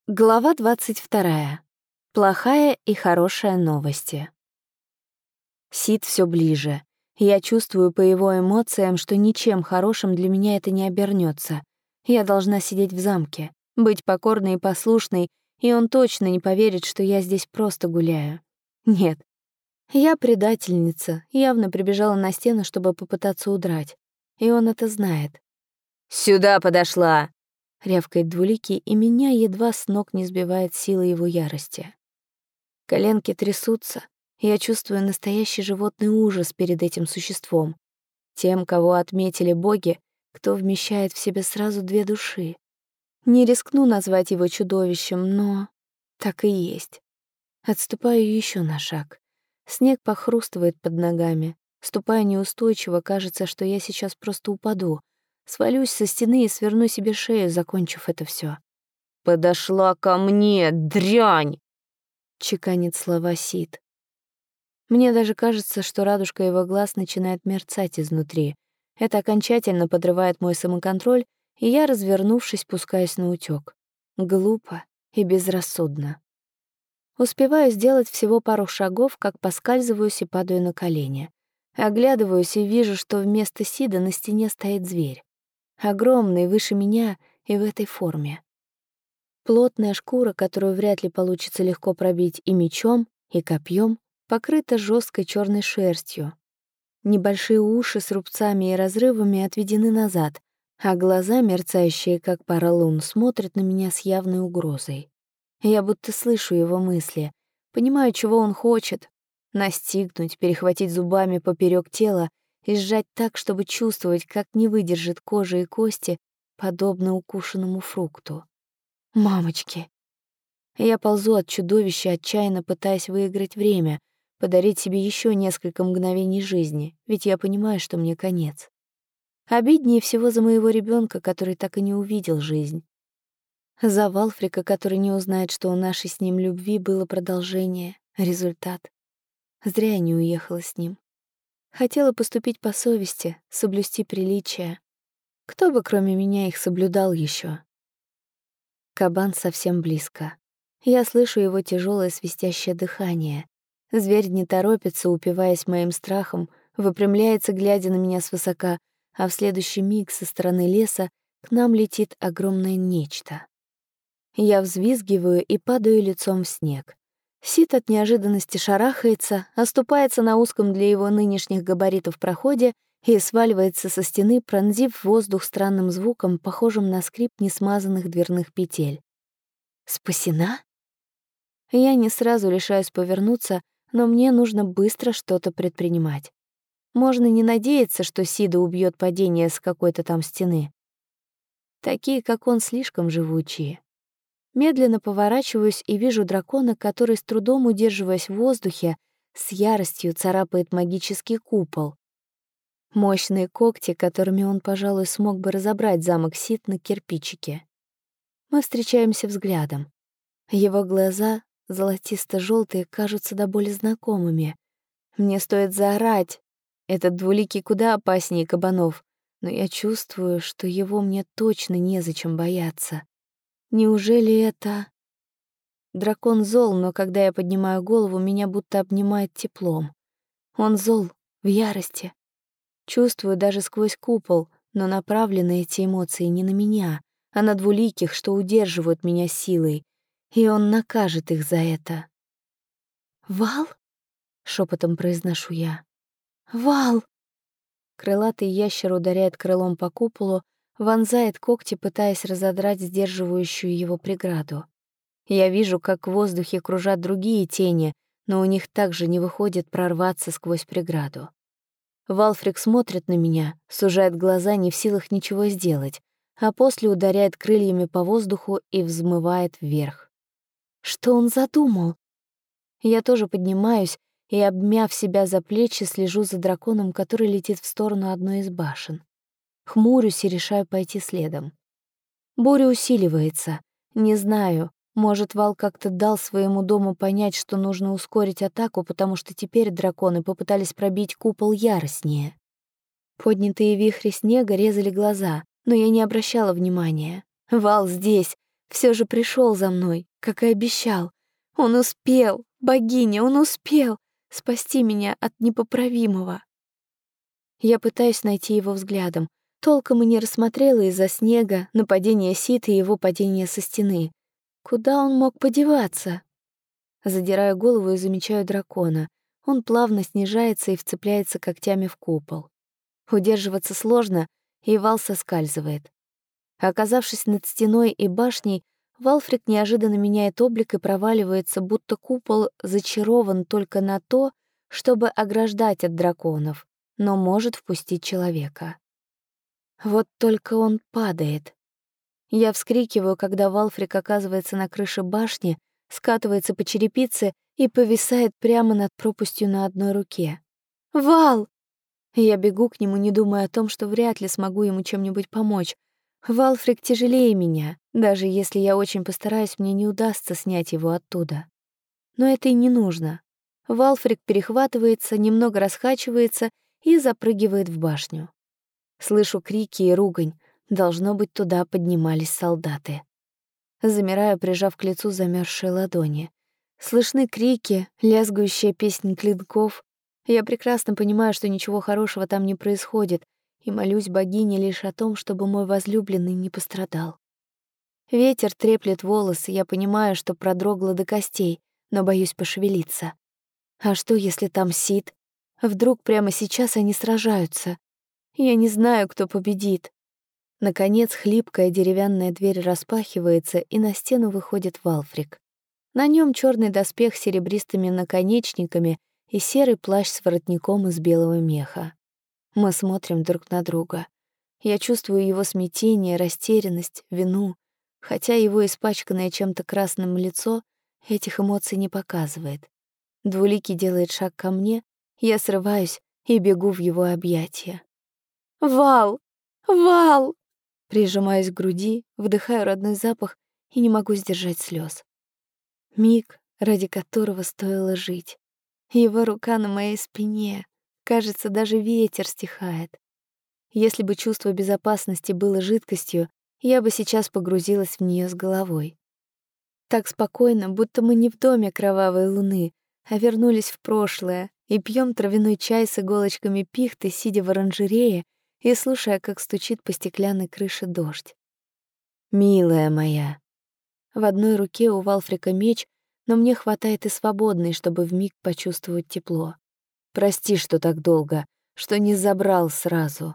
Глава 22. Плохая и хорошая новости. Сид все ближе. Я чувствую по его эмоциям, что ничем хорошим для меня это не обернется. Я должна сидеть в замке, быть покорной и послушной, и он точно не поверит, что я здесь просто гуляю. Нет. Я предательница, явно прибежала на стену, чтобы попытаться удрать. И он это знает. «Сюда подошла!» — рявкает Двуликий, и меня едва с ног не сбивает сила его ярости. Коленки трясутся, и я чувствую настоящий животный ужас перед этим существом. Тем, кого отметили боги, кто вмещает в себе сразу две души. Не рискну назвать его чудовищем, но так и есть. Отступаю еще на шаг. Снег похрустывает под ногами. Ступаю неустойчиво, кажется, что я сейчас просто упаду. Свалюсь со стены и сверну себе шею, закончив это все. «Подошла ко мне, дрянь!» — чеканит слова Сид. Мне даже кажется, что радужка его глаз начинает мерцать изнутри. Это окончательно подрывает мой самоконтроль, и я, развернувшись, пускаюсь на утёк. Глупо и безрассудно. Успеваю сделать всего пару шагов, как поскальзываюсь и падаю на колени. Оглядываюсь и вижу, что вместо Сида на стене стоит зверь. Огромный, выше меня и в этой форме. Плотная шкура, которую вряд ли получится легко пробить и мечом, и копьем, покрыта жесткой черной шерстью. Небольшие уши с рубцами и разрывами отведены назад, а глаза, мерцающие как пара лун, смотрят на меня с явной угрозой. Я будто слышу его мысли, понимаю, чего он хочет — настигнуть, перехватить зубами поперек тела и сжать так, чтобы чувствовать, как не выдержит кожа и кости, подобно укушенному фрукту. Мамочки! Я ползу от чудовища, отчаянно пытаясь выиграть время, подарить себе еще несколько мгновений жизни, ведь я понимаю, что мне конец. Обиднее всего за моего ребенка, который так и не увидел жизнь. За Валфрика, который не узнает, что у нашей с ним любви было продолжение, результат. Зря я не уехала с ним. Хотела поступить по совести, соблюсти приличия. Кто бы, кроме меня, их соблюдал еще? Кабан совсем близко. Я слышу его тяжелое свистящее дыхание. Зверь не торопится, упиваясь моим страхом, выпрямляется, глядя на меня свысока, а в следующий миг со стороны леса к нам летит огромное нечто. Я взвизгиваю и падаю лицом в снег. Сид от неожиданности шарахается, оступается на узком для его нынешних габаритов проходе и сваливается со стены, пронзив воздух странным звуком, похожим на скрип несмазанных дверных петель. Спасена? Я не сразу решаюсь повернуться, но мне нужно быстро что-то предпринимать. Можно не надеяться, что Сида убьет падение с какой-то там стены. Такие, как он, слишком живучие. Медленно поворачиваюсь и вижу дракона, который, с трудом удерживаясь в воздухе, с яростью царапает магический купол. Мощные когти, которыми он, пожалуй, смог бы разобрать замок Сид на кирпичике. Мы встречаемся взглядом. Его глаза, золотисто-желтые, кажутся до боли знакомыми. Мне стоит заорать. Этот Двуликий куда опаснее кабанов, но я чувствую, что его мне точно незачем бояться. Неужели это... Дракон зол, но когда я поднимаю голову, меня будто обнимает теплом. Он зол, в ярости. Чувствую даже сквозь купол, но направлены эти эмоции не на меня, а на Двуликих, что удерживают меня силой, и он накажет их за это. «Вал?» — шепотом произношу я. «Вал!» Крылатый ящер ударяет крылом по куполу, вонзает когти, пытаясь разодрать сдерживающую его преграду. Я вижу, как в воздухе кружат другие тени, но у них также не выходит прорваться сквозь преграду. Валфрик смотрит на меня, сужает глаза, не в силах ничего сделать, а после ударяет крыльями по воздуху и взмывает вверх. Что он задумал? Я тоже поднимаюсь и, обмяв себя за плечи, слежу за драконом, который летит в сторону одной из башен. Хмурюсь и решаю пойти следом. Буря усиливается. Не знаю, может, Вал как-то дал своему дому понять, что нужно ускорить атаку, потому что теперь драконы попытались пробить купол яростнее. Поднятые вихри снега резали глаза, но я не обращала внимания. Вал здесь, Все же пришел за мной, как и обещал. Он успел, богиня, он успел спасти меня от непоправимого. Я пытаюсь найти его взглядом. Толком и не рассмотрела из-за снега нападение Сид и его падение со стены. Куда он мог подеваться? Задираю голову и замечаю дракона. Он плавно снижается и вцепляется когтями в купол. Удерживаться сложно, и вал соскальзывает. Оказавшись над стеной и башней, Валфрик неожиданно меняет облик и проваливается, будто купол зачарован только на то, чтобы ограждать от драконов, но может впустить человека. Вот только он падает. Я вскрикиваю, когда Валфрик оказывается на крыше башни, скатывается по черепице и повисает прямо над пропастью на одной руке. «Вал!» Я бегу к нему, не думая о том, что вряд ли смогу ему чем-нибудь помочь. Валфрик тяжелее меня. Даже если я очень постараюсь, мне не удастся снять его оттуда. Но это и не нужно. Валфрик перехватывается, немного раскачивается и запрыгивает в башню. Слышу крики и ругань. Должно быть, туда поднимались солдаты. Замираю, прижав к лицу замерзшие ладони. Слышны крики, лязгающая песнь клинков. Я прекрасно понимаю, что ничего хорошего там не происходит, и молюсь богине лишь о том, чтобы мой возлюбленный не пострадал. Ветер треплет волосы, я понимаю, что продрогла до костей, но боюсь пошевелиться. А что, если там Сид? Вдруг прямо сейчас они сражаются? Я не знаю, кто победит. Наконец, хлипкая деревянная дверь распахивается, и на стену выходит Валфрик. На нем черный доспех с серебристыми наконечниками и серый плащ с воротником из белого меха. Мы смотрим друг на друга. Я чувствую его смятение, растерянность, вину, хотя его испачканное чем-то красным лицо этих эмоций не показывает. Двуликий делает шаг ко мне, я срываюсь и бегу в его объятия. «Вал! Вал!» Прижимаюсь к груди, вдыхаю родной запах и не могу сдержать слез. Миг, ради которого стоило жить. Его рука на моей спине. Кажется, даже ветер стихает. Если бы чувство безопасности было жидкостью, я бы сейчас погрузилась в нее с головой. Так спокойно, будто мы не в доме кровавой луны, а вернулись в прошлое и пьем травяной чай с иголочками пихты, сидя в оранжерее и слушая, как стучит по стеклянной крыше дождь. «Милая моя». В одной руке у Валфрика меч, но мне хватает и свободной, чтобы вмиг почувствовать тепло. «Прости, что так долго, что не забрал сразу».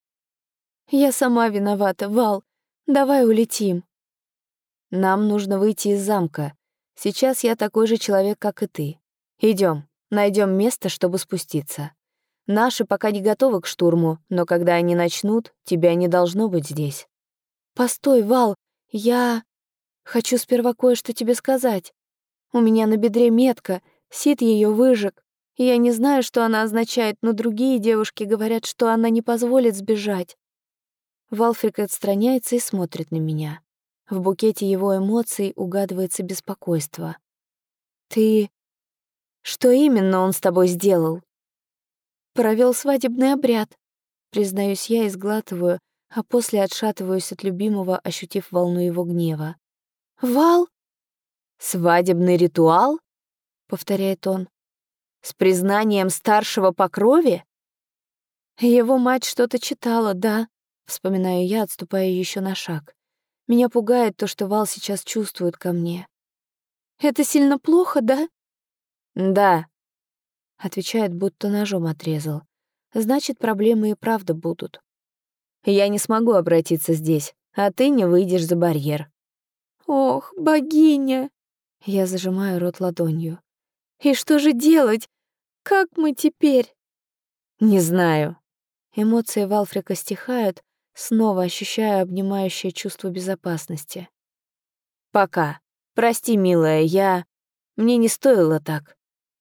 «Я сама виновата, Вал. Давай улетим». «Нам нужно выйти из замка. Сейчас я такой же человек, как и ты. Идем, найдем место, чтобы спуститься. Наши пока не готовы к штурму, но когда они начнут, тебя не должно быть здесь». «Постой, Вал, я хочу сперва кое-что тебе сказать. У меня на бедре метка, Сид ее выжег. Я не знаю, что она означает, но другие девушки говорят, что она не позволит сбежать». Валфрик отстраняется и смотрит на меня. В букете его эмоций угадывается беспокойство. «Ты... Что именно он с тобой сделал?» «Провел свадебный обряд», признаюсь я и сглатываю, а после отшатываюсь от любимого, ощутив волну его гнева. «Вал?» «Свадебный ритуал?» — повторяет он. «С признанием старшего по крови?» «Его мать что-то читала, да», — вспоминаю я, отступая еще на шаг. Меня пугает то, что Вал сейчас чувствует ко мне. «Это сильно плохо, да?» «Да», — отвечает, будто ножом отрезал. «Значит, проблемы и правда будут». «Я не смогу обратиться здесь, а ты не выйдешь за барьер». «Ох, богиня!» Я зажимаю рот ладонью. «И что же делать? Как мы теперь?» «Не знаю». Эмоции Валфрика стихают, снова ощущаю обнимающее чувство безопасности. «Пока. Прости, милая, Мне не стоило так».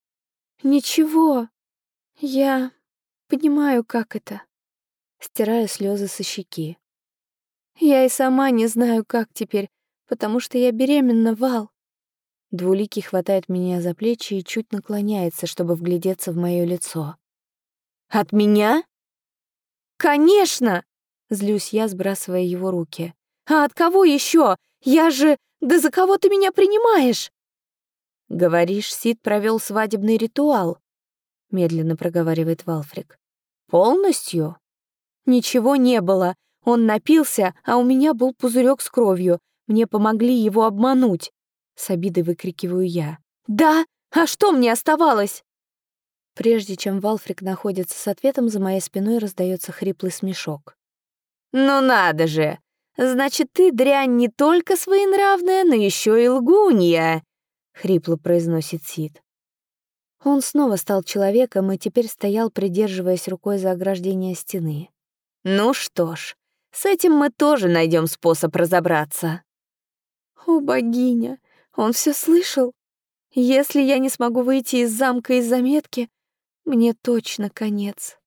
«Ничего. Я понимаю, как это». Стираю слезы со щеки. «Я и сама не знаю, как теперь, потому что я беременна, Вал». Двуликий хватает меня за плечи и чуть наклоняется, чтобы вглядеться в моё лицо. «От меня?» «Конечно!» — злюсь я, сбрасывая его руки. «А от кого еще? Я же... Да за кого ты меня принимаешь?» «Говоришь, Сид провел свадебный ритуал», — медленно проговаривает Валфрик. «Полностью?» «Ничего не было. Он напился, а у меня был пузырек с кровью. Мне помогли его обмануть», — с обидой выкрикиваю я. «Да? А что мне оставалось?» Прежде чем Валфрик находится с ответом, за моей спиной раздается хриплый смешок. «Ну надо же! Значит, ты, дрянь, не только своенравная, но еще и лгунья!» — хрипло произносит Сид. Он снова стал человеком и теперь стоял, придерживаясь рукой за ограждение стены. «Ну что ж, с этим мы тоже найдем способ разобраться». «О, богиня, он все слышал? Если я не смогу выйти из замка из-за метки, мне точно конец».